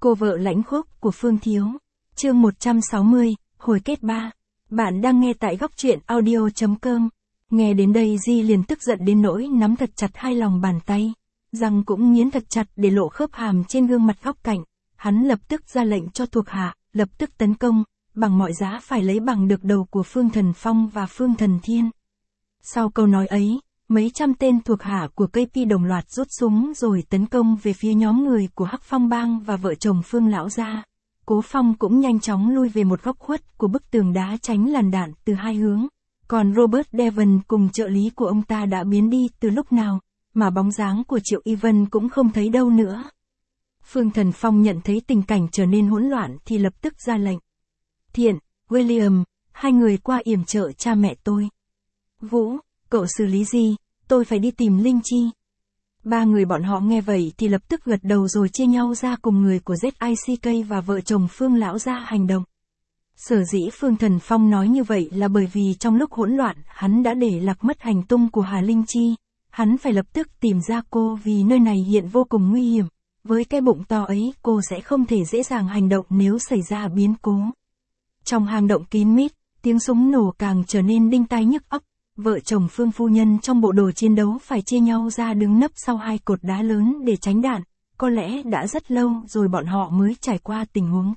Cô vợ lãnh khốc của Phương Thiếu. Chương 160, hồi kết 3. Bạn đang nghe tại góc truyện audio.com. Nghe đến đây Di liền tức giận đến nỗi nắm thật chặt hai lòng bàn tay. Răng cũng nghiến thật chặt để lộ khớp hàm trên gương mặt góc cạnh. Hắn lập tức ra lệnh cho thuộc hạ, lập tức tấn công, bằng mọi giá phải lấy bằng được đầu của Phương Thần Phong và Phương Thần Thiên. Sau câu nói ấy, mấy trăm tên thuộc hạ của KP đồng loạt rút súng rồi tấn công về phía nhóm người của Hắc Phong Bang và vợ chồng Phương lão gia. Cố Phong cũng nhanh chóng lui về một góc khuất của bức tường đá tránh làn đạn từ hai hướng. Còn Robert Devon cùng trợ lý của ông ta đã biến đi từ lúc nào, mà bóng dáng của Triệu Y Vân cũng không thấy đâu nữa. Phương Thần Phong nhận thấy tình cảnh trở nên hỗn loạn thì lập tức ra lệnh. Thiện, William, hai người qua yểm trợ cha mẹ tôi. Vũ, cậu xử lý gì, tôi phải đi tìm Linh Chi. Ba người bọn họ nghe vậy thì lập tức gật đầu rồi chia nhau ra cùng người của ZICK và vợ chồng Phương lão gia hành động. Sở dĩ Phương Thần Phong nói như vậy là bởi vì trong lúc hỗn loạn hắn đã để lạc mất hành tung của Hà Linh Chi. Hắn phải lập tức tìm ra cô vì nơi này hiện vô cùng nguy hiểm. Với cái bụng to ấy cô sẽ không thể dễ dàng hành động nếu xảy ra biến cố. Trong hang động kín mít, tiếng súng nổ càng trở nên đinh tai nhức óc. Vợ chồng Phương phu nhân trong bộ đồ chiến đấu phải chia nhau ra đứng nấp sau hai cột đá lớn để tránh đạn. Có lẽ đã rất lâu rồi bọn họ mới trải qua tình huống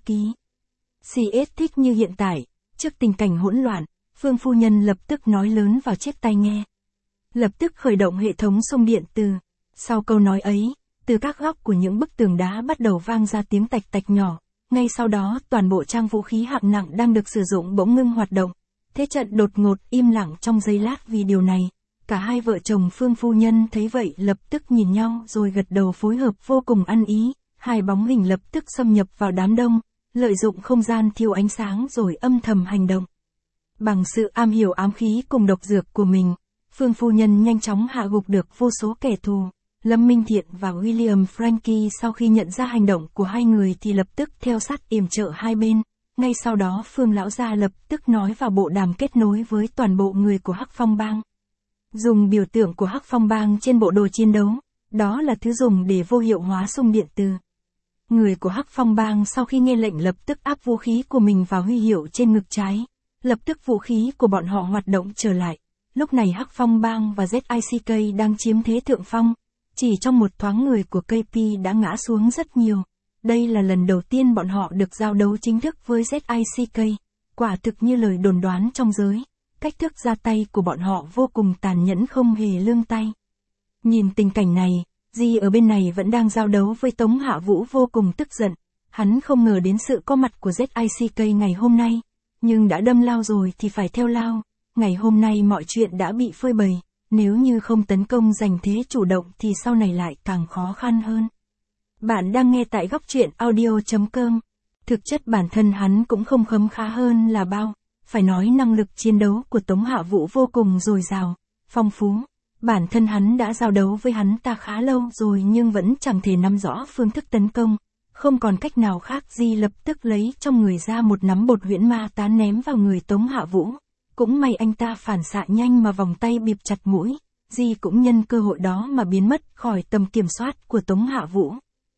CS thích như hiện tại. Trước tình cảnh hỗn loạn, Phương phu nhân lập tức nói lớn vào chiếc tai nghe. Lập tức khởi động hệ thống xung điện từ. Sau câu nói ấy, từ các góc của những bức tường đá bắt đầu vang ra tiếng tạch tạch nhỏ. Ngay sau đó toàn bộ trang vũ khí hạng nặng đang được sử dụng bỗng ngưng hoạt động. Thế trận đột ngột im lặng trong giây lát vì điều này. Cả hai vợ chồng Phương phu nhân thấy vậy lập tức nhìn nhau rồi gật đầu phối hợp vô cùng ăn ý. Hai bóng hình lập tức xâm nhập vào đám đông, lợi dụng không gian thiếu ánh sáng rồi âm thầm hành động. Bằng sự am hiểu ám khí cùng độc dược của mình, Phương phu nhân nhanh chóng hạ gục được vô số kẻ thù. Lâm Minh Thiện và William Frankie sau khi nhận ra hành động của hai người thì lập tức theo sát yểm trợ hai bên. Ngay sau đó Phương lão gia lập tức nói vào bộ đàm kết nối với toàn bộ người của Hắc Phong Bang. Dùng biểu tượng của Hắc Phong Bang trên bộ đồ chiến đấu, đó là thứ dùng để vô hiệu hóa xung điện từ. Người của Hắc Phong Bang sau khi nghe lệnh lập tức áp vũ khí của mình vào huy hiệu trên ngực trái. Lập tức vũ khí của bọn họ hoạt động trở lại. Lúc này Hắc Phong Bang và ZICK đang chiếm thế thượng phong. Chỉ trong một thoáng người của KP đã ngã xuống rất nhiều. Đây là lần đầu tiên bọn họ được giao đấu chính thức với ZICK. Quả thực như lời đồn đoán trong giới. Cách thức ra tay của bọn họ vô cùng tàn nhẫn không hề lương tay. Nhìn tình cảnh này, Di ở bên này vẫn đang giao đấu với Tống Hạ Vũ vô cùng tức giận. Hắn không ngờ đến sự có mặt của ZICK ngày hôm nay. Nhưng đã đâm lao rồi thì phải theo lao. Ngày hôm nay mọi chuyện đã bị phơi bày. Nếu như không tấn công giành thế chủ động thì sau này lại càng khó khăn hơn. Bạn đang nghe tại góc truyện audio.com. Thực chất bản thân hắn cũng không khấm khá hơn là bao. Phải nói năng lực chiến đấu của Tống Hạ Vũ vô cùng dồi dào, phong phú. Bản thân hắn đã giao đấu với hắn ta khá lâu rồi nhưng vẫn chẳng thể nắm rõ phương thức tấn công. Không còn cách nào khác Di lập tức lấy trong người ra một nắm bột huyễn ma tán ném vào người Tống Hạ Vũ. Cũng may anh ta phản xạ nhanh mà vòng tay bịp chặt mũi. Di cũng nhân cơ hội đó mà biến mất khỏi tầm kiểm soát của Tống Hạ Vũ.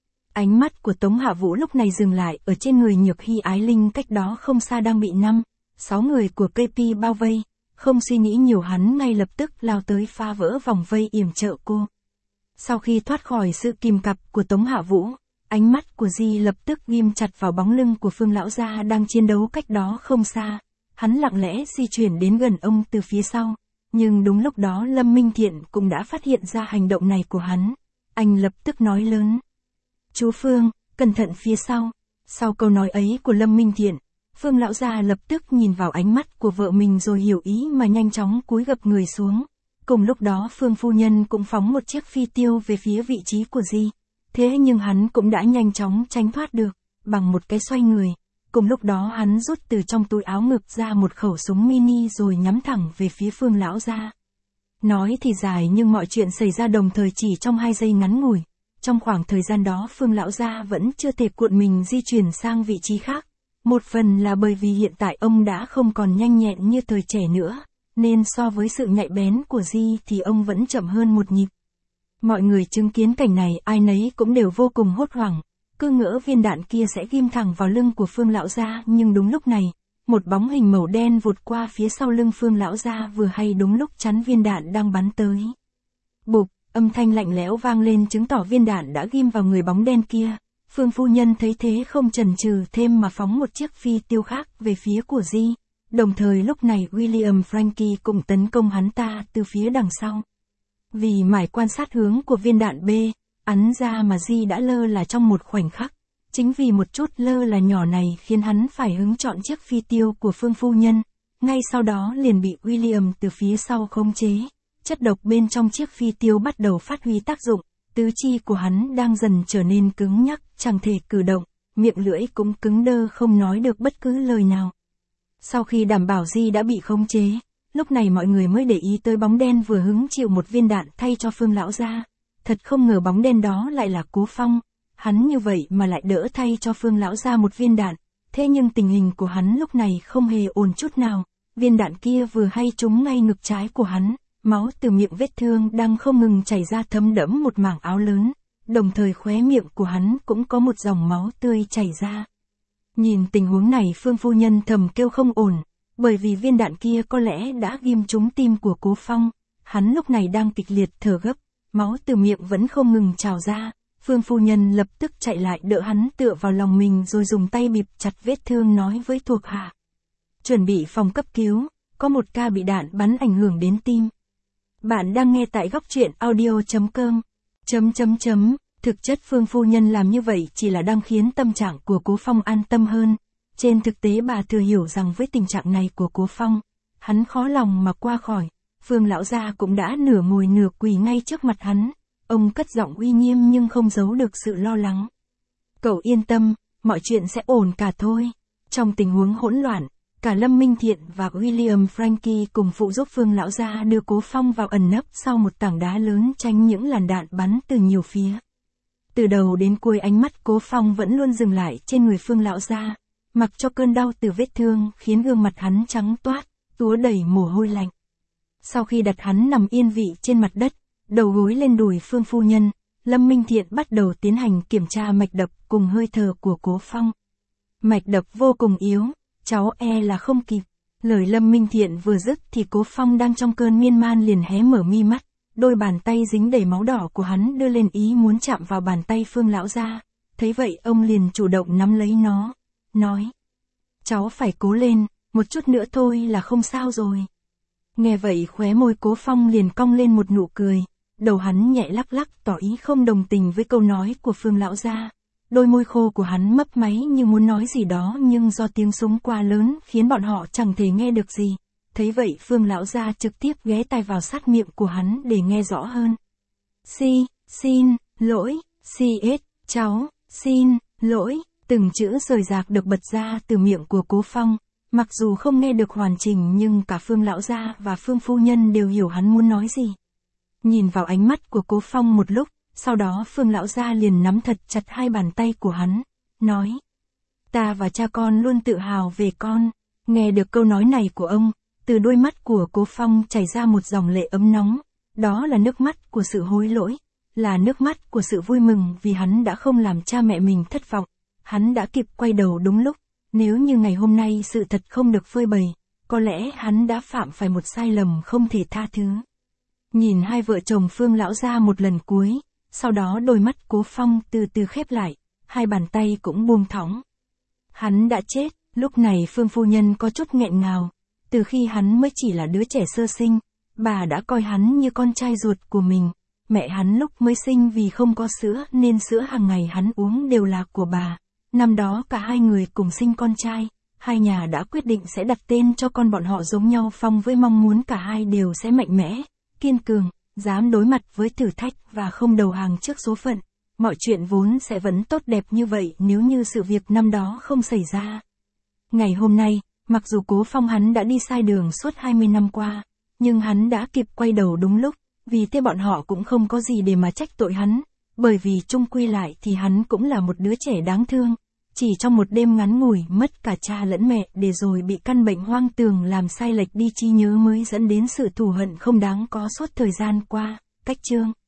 Ánh mắt của Tống Hạ Vũ lúc này dừng lại ở trên người Nhược Hy Ái Linh cách đó không xa đang bị 5-6 người của KP bao vây. Không suy nghĩ nhiều hắn ngay lập tức lao tới phá vỡ vòng vây yểm trợ cô. Sau khi thoát khỏi sự kìm cặp của Tống Hạ Vũ, ánh mắt của Di lập tức ghim chặt vào bóng lưng của Phương lão gia đang chiến đấu cách đó không xa. Hắn lặng lẽ di chuyển đến gần ông từ phía sau. Nhưng đúng lúc đó Lâm Minh Thiện cũng đã phát hiện ra hành động này của hắn. Anh lập tức nói lớn. Chú Phương, cẩn thận phía sau. Sau câu nói ấy của Lâm Minh Thiện, Phương lão gia lập tức nhìn vào ánh mắt của vợ mình rồi hiểu ý mà nhanh chóng cúi gập người xuống. Cùng lúc đó Phương phu nhân cũng phóng một chiếc phi tiêu về phía vị trí của Di. Thế nhưng hắn cũng đã nhanh chóng tránh thoát được, bằng một cái xoay người. Cùng lúc đó hắn rút từ trong túi áo ngực ra một khẩu súng mini rồi nhắm thẳng về phía Phương lão gia. Nói thì dài nhưng mọi chuyện xảy ra đồng thời chỉ trong 2 giây ngắn ngủi. Trong khoảng thời gian đó Phương lão gia vẫn chưa thể cuộn mình di chuyển sang vị trí khác. Một phần là bởi vì hiện tại ông đã không còn nhanh nhẹn như thời trẻ nữa, nên so với sự nhạy bén của Di thì ông vẫn chậm hơn một nhịp. Mọi người chứng kiến cảnh này ai nấy cũng đều vô cùng hốt hoảng. cứ ngỡ viên đạn kia sẽ ghim thẳng vào lưng của Phương lão gia, nhưng đúng lúc này, một bóng hình màu đen vụt qua phía sau lưng Phương lão gia vừa hay đúng lúc chắn viên đạn đang bắn tới. Bụp, âm thanh lạnh lẽo vang lên chứng tỏ viên đạn đã ghim vào người bóng đen kia. Phương phu nhân thấy thế không chần chừ thêm mà phóng một chiếc phi tiêu khác về phía của Di. Đồng thời lúc này William Frankie cũng tấn công hắn ta từ phía đằng sau. Vì mải quan sát hướng của viên đạn B, ắn ra mà Di đã lơ là trong một khoảnh khắc. Chính vì một chút lơ là nhỏ này khiến hắn phải hứng chọn chiếc phi tiêu của Phương phu nhân. Ngay sau đó liền bị William từ phía sau khống chế. Chất độc bên trong chiếc phi tiêu bắt đầu phát huy tác dụng. Tứ chi của hắn đang dần trở nên cứng nhắc, chẳng thể cử động, miệng lưỡi cũng cứng đơ không nói được bất cứ lời nào. Sau khi đảm bảo Di đã bị khống chế, lúc này mọi người mới để ý tới bóng đen vừa hứng chịu một viên đạn thay cho Phương lão gia. Thật không ngờ bóng đen đó lại là Cố Phong, hắn như vậy mà lại đỡ thay cho Phương lão gia một viên đạn, thế nhưng tình hình của hắn lúc này không hề ổn chút nào, viên đạn kia vừa hay trúng ngay ngực trái của hắn. Máu từ miệng vết thương đang không ngừng chảy ra thấm đẫm một mảng áo lớn, đồng thời khóe miệng của hắn cũng có một dòng máu tươi chảy ra. Nhìn tình huống này Phương phu nhân thầm kêu không ổn, bởi vì viên đạn kia có lẽ đã ghim trúng tim của Cố Phong, hắn lúc này đang kịch liệt thở gấp, máu từ miệng vẫn không ngừng trào ra, Phương phu nhân lập tức chạy lại đỡ hắn tựa vào lòng mình rồi dùng tay bịt chặt vết thương nói với thuộc hạ. Chuẩn bị phòng cấp cứu, có một ca bị đạn bắn ảnh hưởng đến tim. Bạn đang nghe tại góc truyện audio.com. Thực chất Phương phu nhân làm như vậy chỉ là đang khiến tâm trạng của Cố Phong an tâm hơn. Trên thực tế bà thừa hiểu rằng với tình trạng này của Cố Phong, hắn khó lòng mà qua khỏi. Phương lão gia cũng đã nửa ngồi nửa quỳ ngay trước mặt hắn. Ông cất giọng uy nghiêm nhưng không giấu được sự lo lắng. Cậu yên tâm, mọi chuyện sẽ ổn cả thôi. Trong tình huống hỗn loạn, cả Lâm Minh Thiện và William Frankie cùng phụ giúp Phương lão gia đưa Cố Phong vào ẩn nấp sau một tảng đá lớn tránh những làn đạn bắn từ nhiều phía. Từ đầu đến cuối ánh mắt Cố Phong vẫn luôn dừng lại trên người Phương lão gia, mặc cho cơn đau từ vết thương khiến gương mặt hắn trắng toát, túa đầy mồ hôi lạnh. Sau khi đặt hắn nằm yên vị trên mặt đất, đầu gối lên đùi Phương phu nhân, Lâm Minh Thiện bắt đầu tiến hành kiểm tra mạch đập cùng hơi thở của Cố Phong. Mạch đập vô cùng yếu. Cháu e là không kịp. Lời Lâm Minh Thiện vừa dứt thì Cố Phong đang trong cơn miên man liền hé mở mi mắt, đôi bàn tay dính đầy máu đỏ của hắn đưa lên ý muốn chạm vào bàn tay Phương lão gia. Thấy vậy ông liền chủ động nắm lấy nó, nói: cháu phải cố lên, một chút nữa thôi là không sao rồi. Nghe vậy khóe môi Cố Phong liền cong lên một nụ cười, đầu hắn nhẹ lắc lắc tỏ ý không đồng tình với câu nói của Phương lão gia. Đôi môi khô của hắn mấp máy như muốn nói gì đó nhưng do tiếng súng quá lớn khiến bọn họ chẳng thể nghe được gì. Thấy vậy Phương lão gia trực tiếp ghé tai vào sát miệng của hắn để nghe rõ hơn. Xin lỗi, cháu, xin lỗi, từng chữ rời rạc được bật ra từ miệng của Cố Phong. Mặc dù không nghe được hoàn chỉnh nhưng cả Phương lão gia và Phương phu nhân đều hiểu hắn muốn nói gì. Nhìn vào ánh mắt của Cố Phong một lúc, sau đó Phương lão gia liền nắm thật chặt hai bàn tay của hắn, nói: ta và cha con luôn tự hào về con. Nghe được câu nói này của ông, từ đôi mắt của Cố Phong chảy ra một dòng lệ ấm nóng, đó là nước mắt của sự hối lỗi, là nước mắt của sự vui mừng vì hắn đã không làm cha mẹ mình thất vọng, hắn đã kịp quay đầu đúng lúc, nếu như ngày hôm nay sự thật không được phơi bày, có lẽ hắn đã phạm phải một sai lầm không thể tha thứ. Nhìn hai vợ chồng Phương lão gia một lần cuối, sau đó đôi mắt Cố Phong từ từ khép lại, hai bàn tay cũng buông thõng. Hắn đã chết, lúc này Phương phu nhân có chút nghẹn ngào, từ khi hắn mới chỉ là đứa trẻ sơ sinh, bà đã coi hắn như con trai ruột của mình. Mẹ hắn lúc mới sinh vì không có sữa nên sữa hàng ngày hắn uống đều là của bà. Năm đó cả hai người cùng sinh con trai, hai nhà đã quyết định sẽ đặt tên cho con bọn họ giống nhau Phong với mong muốn cả hai đều sẽ mạnh mẽ, kiên cường, dám đối mặt với thử thách và không đầu hàng trước số phận. Mọi chuyện vốn sẽ vẫn tốt đẹp như vậy nếu như sự việc năm đó không xảy ra. Ngày hôm nay, mặc dù Cố Phong hắn đã đi sai đường suốt 20 năm qua, nhưng hắn đã kịp quay đầu đúng lúc, vì thế bọn họ cũng không có gì để mà trách tội hắn, bởi vì chung quy lại thì hắn cũng là một đứa trẻ đáng thương. Chỉ trong một đêm ngắn ngủi mất cả cha lẫn mẹ để rồi bị căn bệnh hoang tường làm sai lệch đi trí nhớ mới dẫn đến sự thù hận không đáng có suốt thời gian qua. Cách chương